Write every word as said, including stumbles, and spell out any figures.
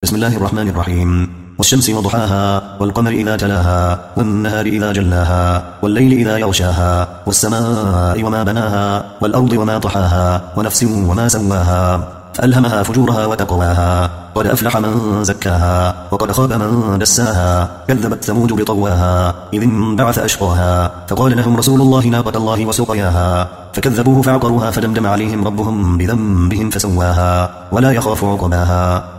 بسم الله الرحمن الرحيم. والشمس وضحاها والقمر إذا تلاها والنهار إذا جلاها والليل إذا يغشاها والسماء وما بناها والأرض وما طحاها ونفس وما سواها فألهمها فجورها وتقواها قد أفلح من زكاها وقد خاب من دساها كذبت ثمود بطواها إذ انبعث أشقاها فقال لهم رسول الله ناقة الله وسقياها فكذبوه فعقروها فدمدم عليهم ربهم بذنبهم فسواها ولا يخاف عقباها.